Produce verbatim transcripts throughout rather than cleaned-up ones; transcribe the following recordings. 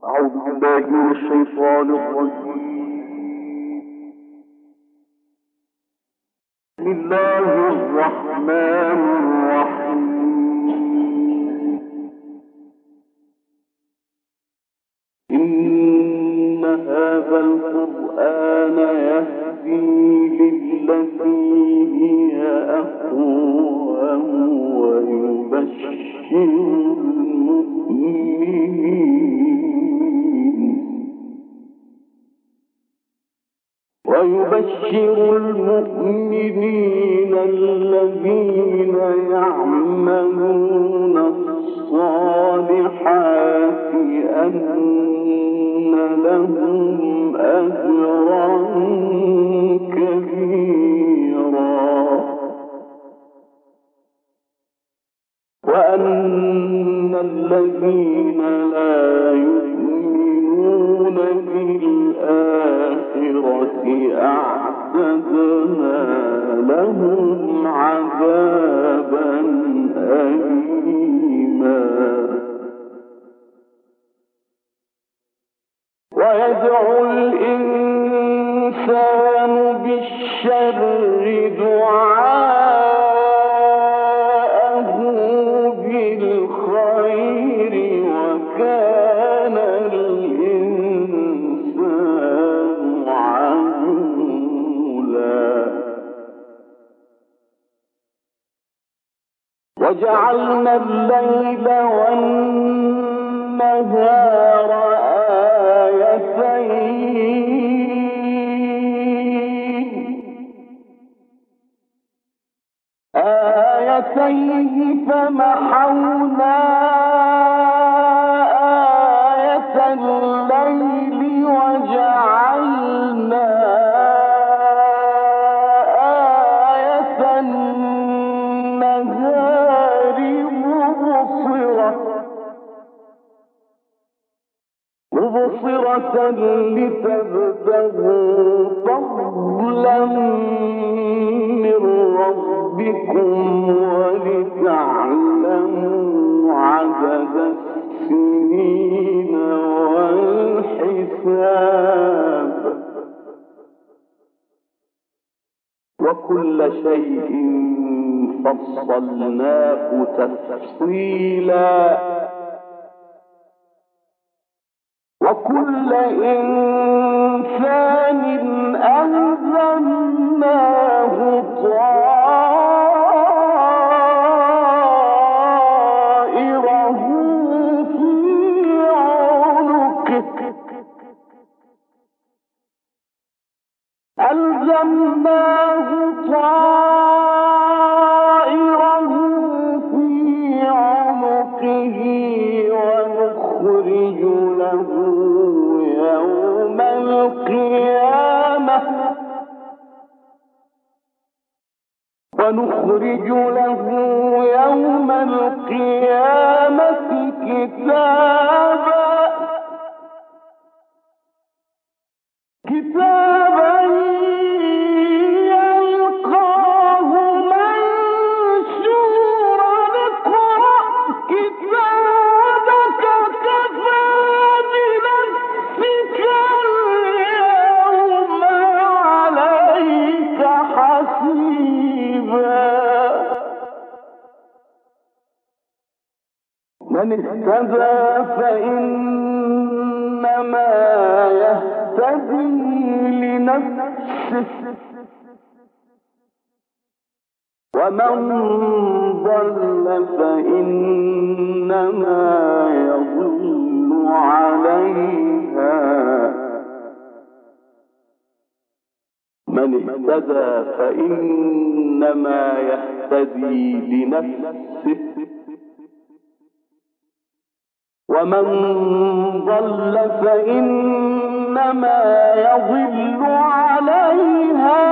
أعوذ بالله من الشيطان الرجيم. بسم الله الرحمن الرحيم. إن هذا القرآن يهدي للتي هي أقوم ويبشر ويبشر المؤمنين الذين يعملون الصالحات أن لهم أجرا كبيرا وأن الذين لا يؤمنون بالآخرة أعتدنا لهم عذابا أليما ويدعو الإنسان بالشر دعاءه بالخير وكان الإنسان عجولا وجعلنا الليل والنهار آيتين فمحونا آية الليل وجعلنا آية النهار مبصرة مبصرة لتبتغوا فضلا من ربكم ولتعلموا عدد السنين والحساب وكل شيء فصلناه تفصيلا وكل إنسان ألزمناه طائره في عنقه ألزمناه طائره في عنقه ونخرج له يوم القيامة ونخرج له يوم القيامة كتابا كتابا يلقاه منشورا اقرأ كتابك كفى بنفسك اليوم عليك حسيبا من اهتدى فإنما يهتدي لنفسه ومن ضل فإنما يضل عليها من اهتدى فإنما يهتدي لنفسه ومن ضل فإنما يضل عليها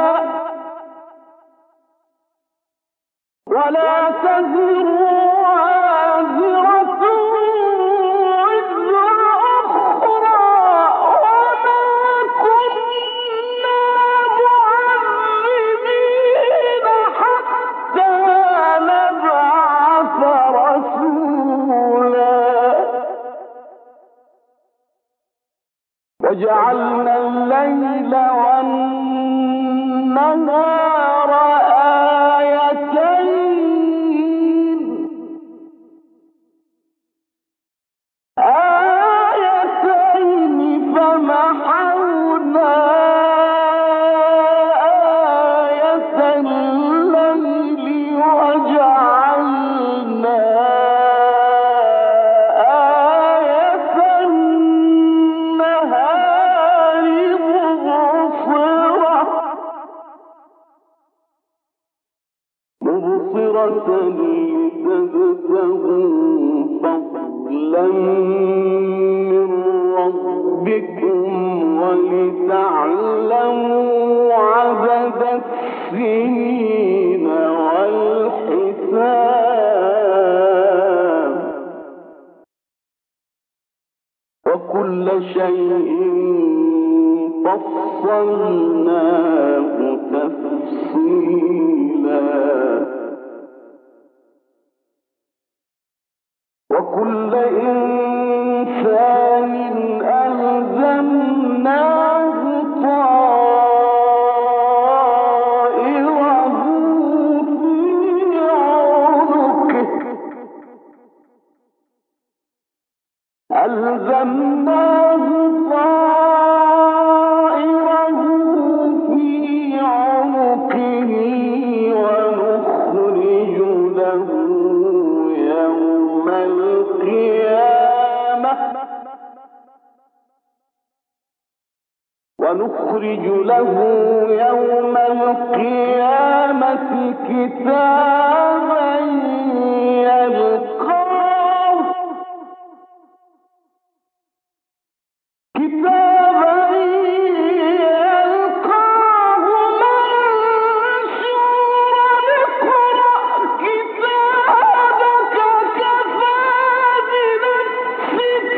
ولا تزر وازرة وزر أخرى وما كنا معذبين حتى نبعث رسولا وجعلنا الليل والنهار آيتين آيتين فمحونا آية الليل وجعلنا آية النهار مبصرة مبصرة لتبتغوا فضلا من ربكم ولتعلموا عدد السنين والحساب وكل شيء فصلناه تفصيلا وكل إنسان ألزمناه طائره في عنقه ألزمناه طائره في عنقه ونخرج له يوم القيامة ونخرج له يوم القيامة كتابا يلقاه كتابا يلقاه منشورا اقرأ كتابك كفى بنفسك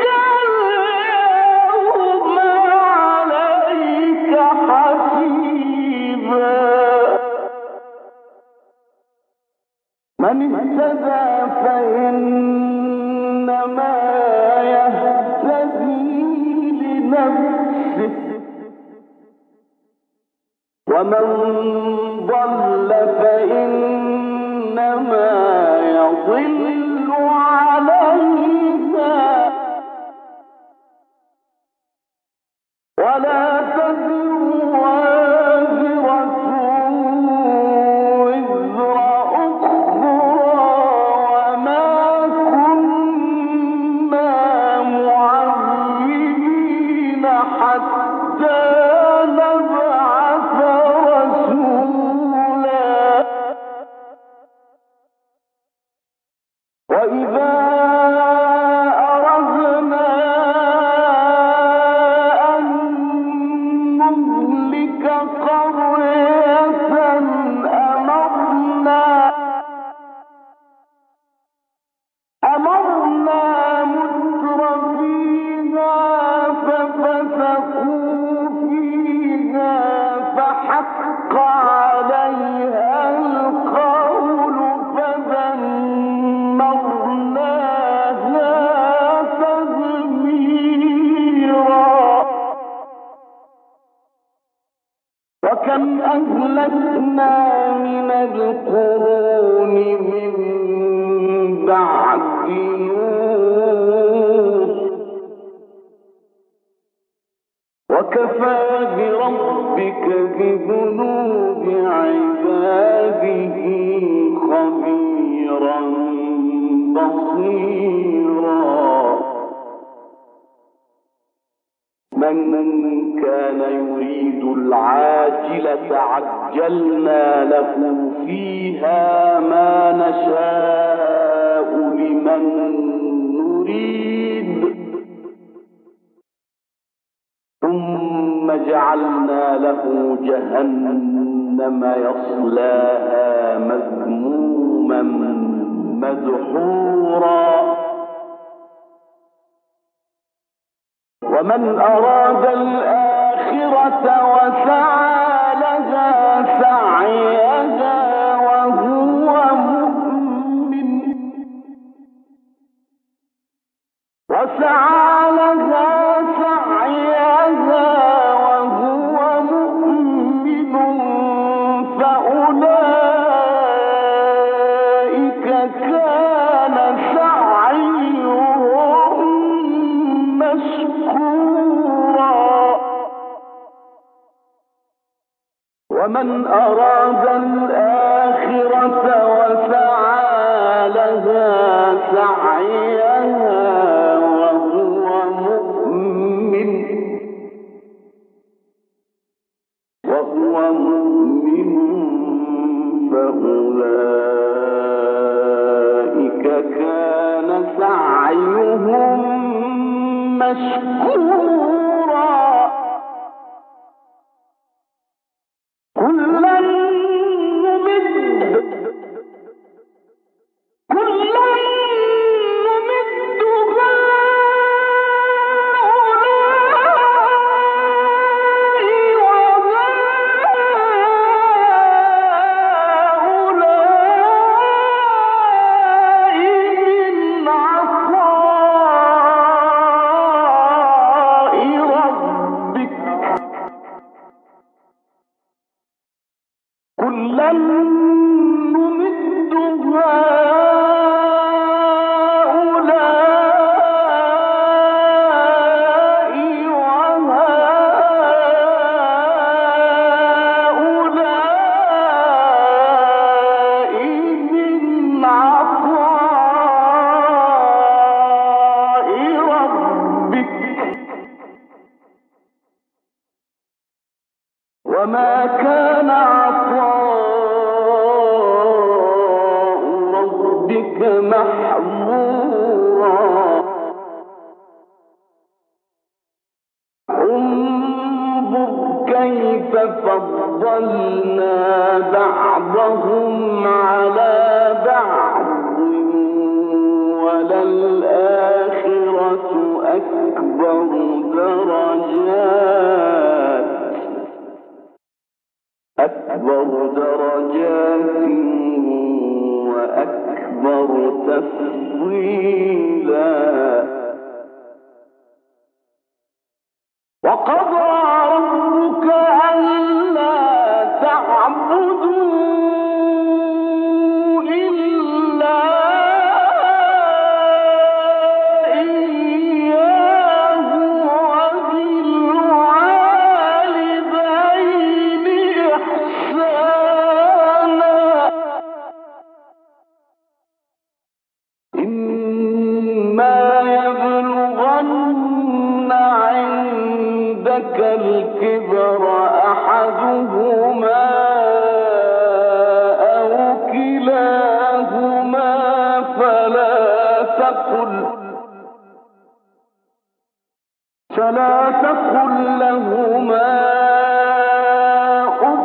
اليوم عليك حسيبا من اهتدى فإنما يهتدي لنفسه ومن ضل فإنما يضل عليها ولا تزر وازرة وزر أخرى وما كنا معذبين حتى نبعث رسولا وإذا أردنا أن نهلك قرية أمرنا أمرنا متر فيها ففسقوا فيها فحق عليها القول فدمرناها تدميرا وكم أهلكنا من القرون من بعد نوح وكفى بربك بذنوب عباده خبيرا بصيرا من كان يريد العاجلة عجلنا له فيها ما نشاء لمن نريد ثم جعلنا له جهنم يصلاها مذموما مدحورا ومن أراد الآخرة وسعى لها سعيها وهو مؤمن وسعى لها سعيها ومن أراد الآخرة وسعى لها سعيها وهو مؤمن وهو مؤمن فأولئك كان سعيهم مشكورا كلا نمد كلا نمد كلا نمد هؤلاء وهؤلاء من عطاء ربك وما كان محظورا انظر كيف فضلنا بعضهم على بعض وللآخرة أكبر درجات أكبر درجات وأكبر تفضيلا وقضى ربك ألا تعبدوا إلا إياه وبالوالدين إحسانا إما يبلغن عندك الكبر أحدهما أو كلاهما فلا تقل فلا تقل لهما أف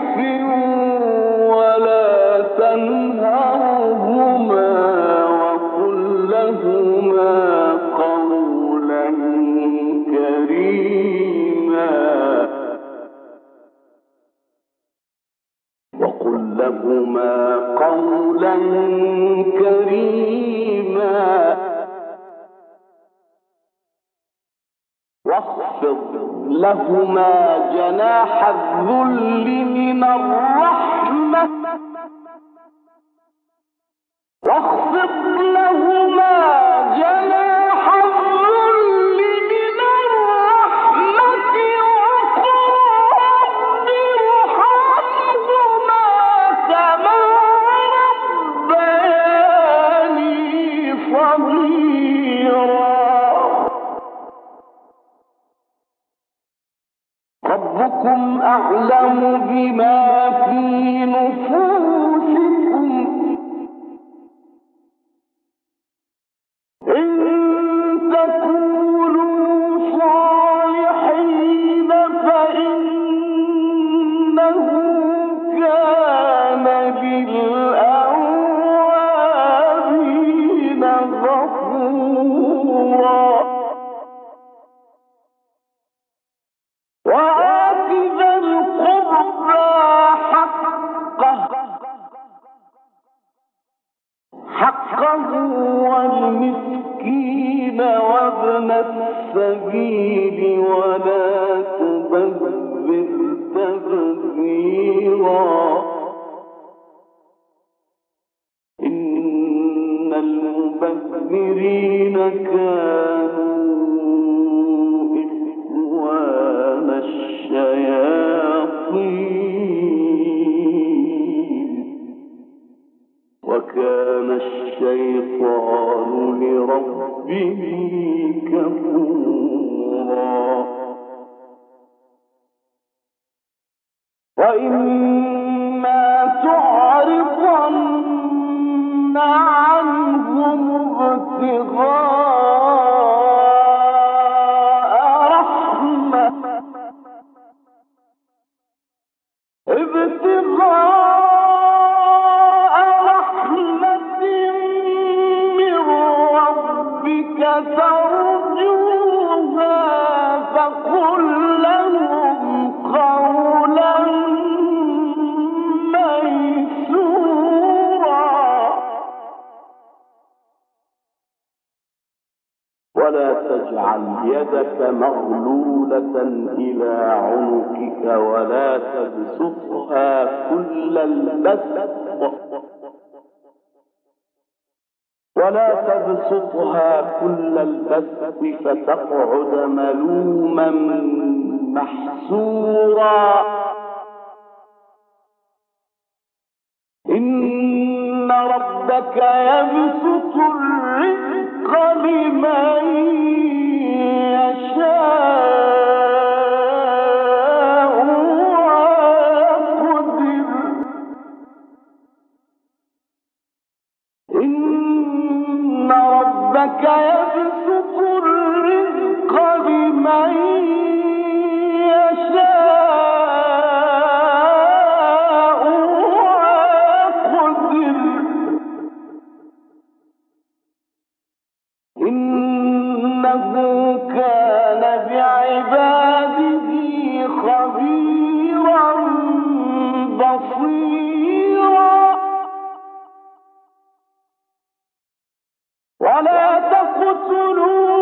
ولا تنهرهما وقل لهما قولا كريما وقل لهما قولا كريما واخفض لهما جناح الذل من الرحمة واخفض لهما جناح الذل من الرحمة وقل رب ارحمهما كما ربياني صغيرا ربكم أعلم بما في نفوسكم إن تكونوا صالحين فإنه كان للأوابين غفورا وآت ذا القربى حقه حقه والمسكين وابن السبيل ولا تبذر تبذيرا إن المبذرين كانوا إخوان الشياطين وإما تعرضن عنهم ابتغاء رحمة ابتغاء رحمة من ربك ترجوها فقل لهم قولا ميسورا ولا تجعل يدك مغلولة إلى عنقك ولا تبسطها كل البسط ولا تبسطها كل البسط فتقعد ملوما محسورا إن ربك يبسط الرزق لمن يشاء ويقدر إن ربك يبسط الرزق لمن يشاء ويقدر إنه كان بعباده خبيرا بصيرا ولا تقتلوا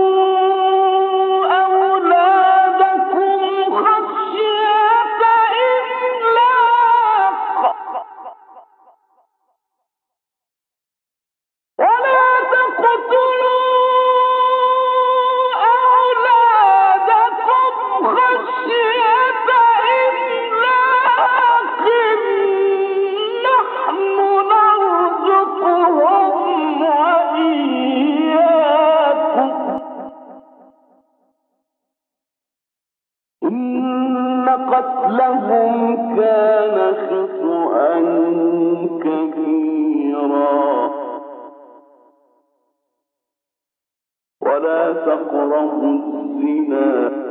أولادكم خشية إملاق ولا تقتلوا أولادكم خشية إملاق نحن نرزقهم وإياكم إن قتلهم كان خطأ كبيرا ولا تقربوا الزنا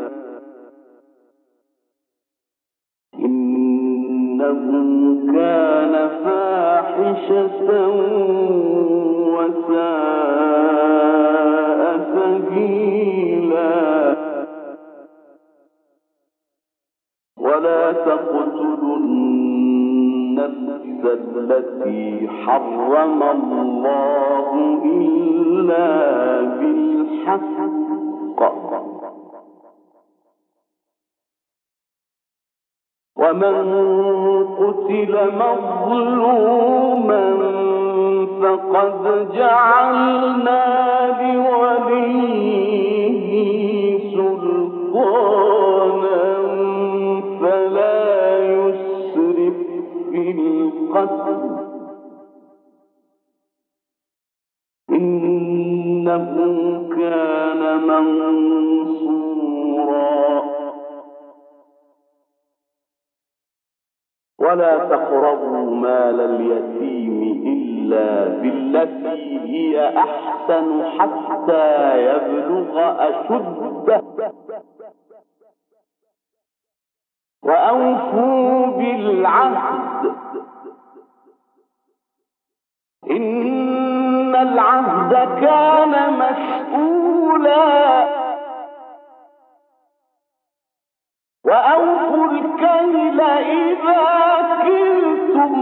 إنه كان فاحشة وساء سبيلا ولا تقتلوا النفس التي حرم الله إلا بالحق ومن قتل مظلوما فقد جعلنا لوليه سلطانا فلا يسرف في القتل إنه كان منصورا ولا تقربوا مال اليتيم إلا بالتي هي أحسن حتى يبلغ أشده وأوفوا بالعهد إن العهد كان مسؤولا وأوفوا الكيل إذا كلتم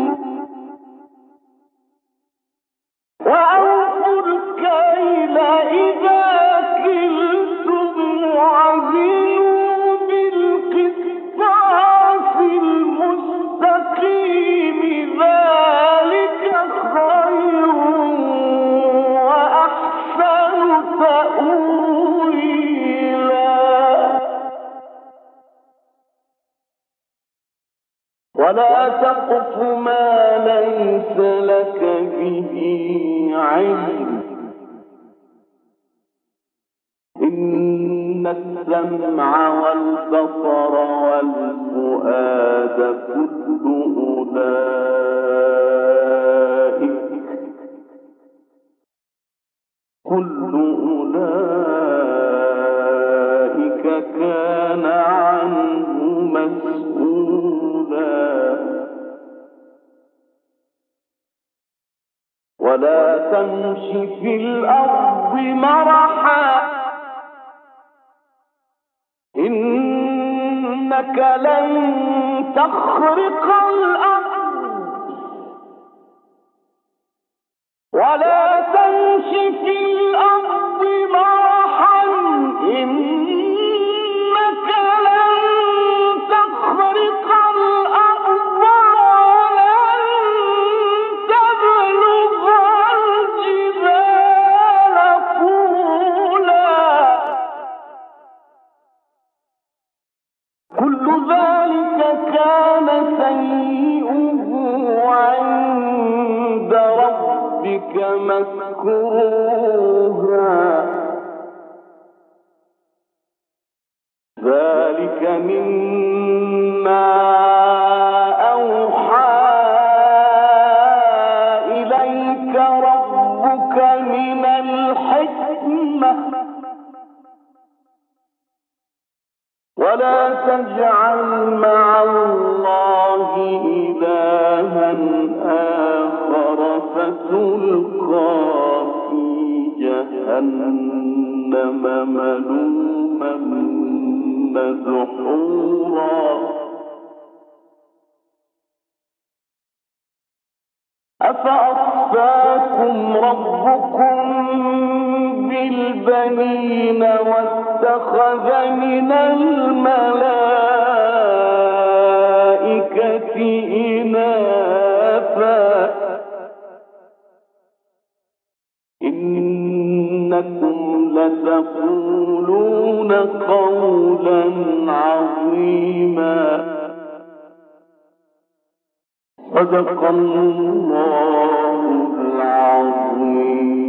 وأوفوا الكيل إذا كلتم وزنوا بالقسطاس المستقيم ذلك خير وأحسن تأويلا ولا تقف ما ليس لك به علم إن السمع والبصر والفؤاد كل أولئك كل أولئك كان عنه مسؤولا ولا تمش في الأرض مرحا إنك لن تخرق الأرض ولا تمش في الأرض مرحا إنك لن تخرق الأرض ولن تبلغ الجبال طولا كل ذلك كان سيئه عند ربك مكروها ذلك مما أوحى إليك ربك من الحكمة ولا تجعل مع الله إلها آخر فتلقى في جهنم ملوما مدحورا أفأصفاكم ربكم بالبنين واتخذ من الملائكة إناثا إنكم لتقولون قولا عظيما صدق الله العظيم.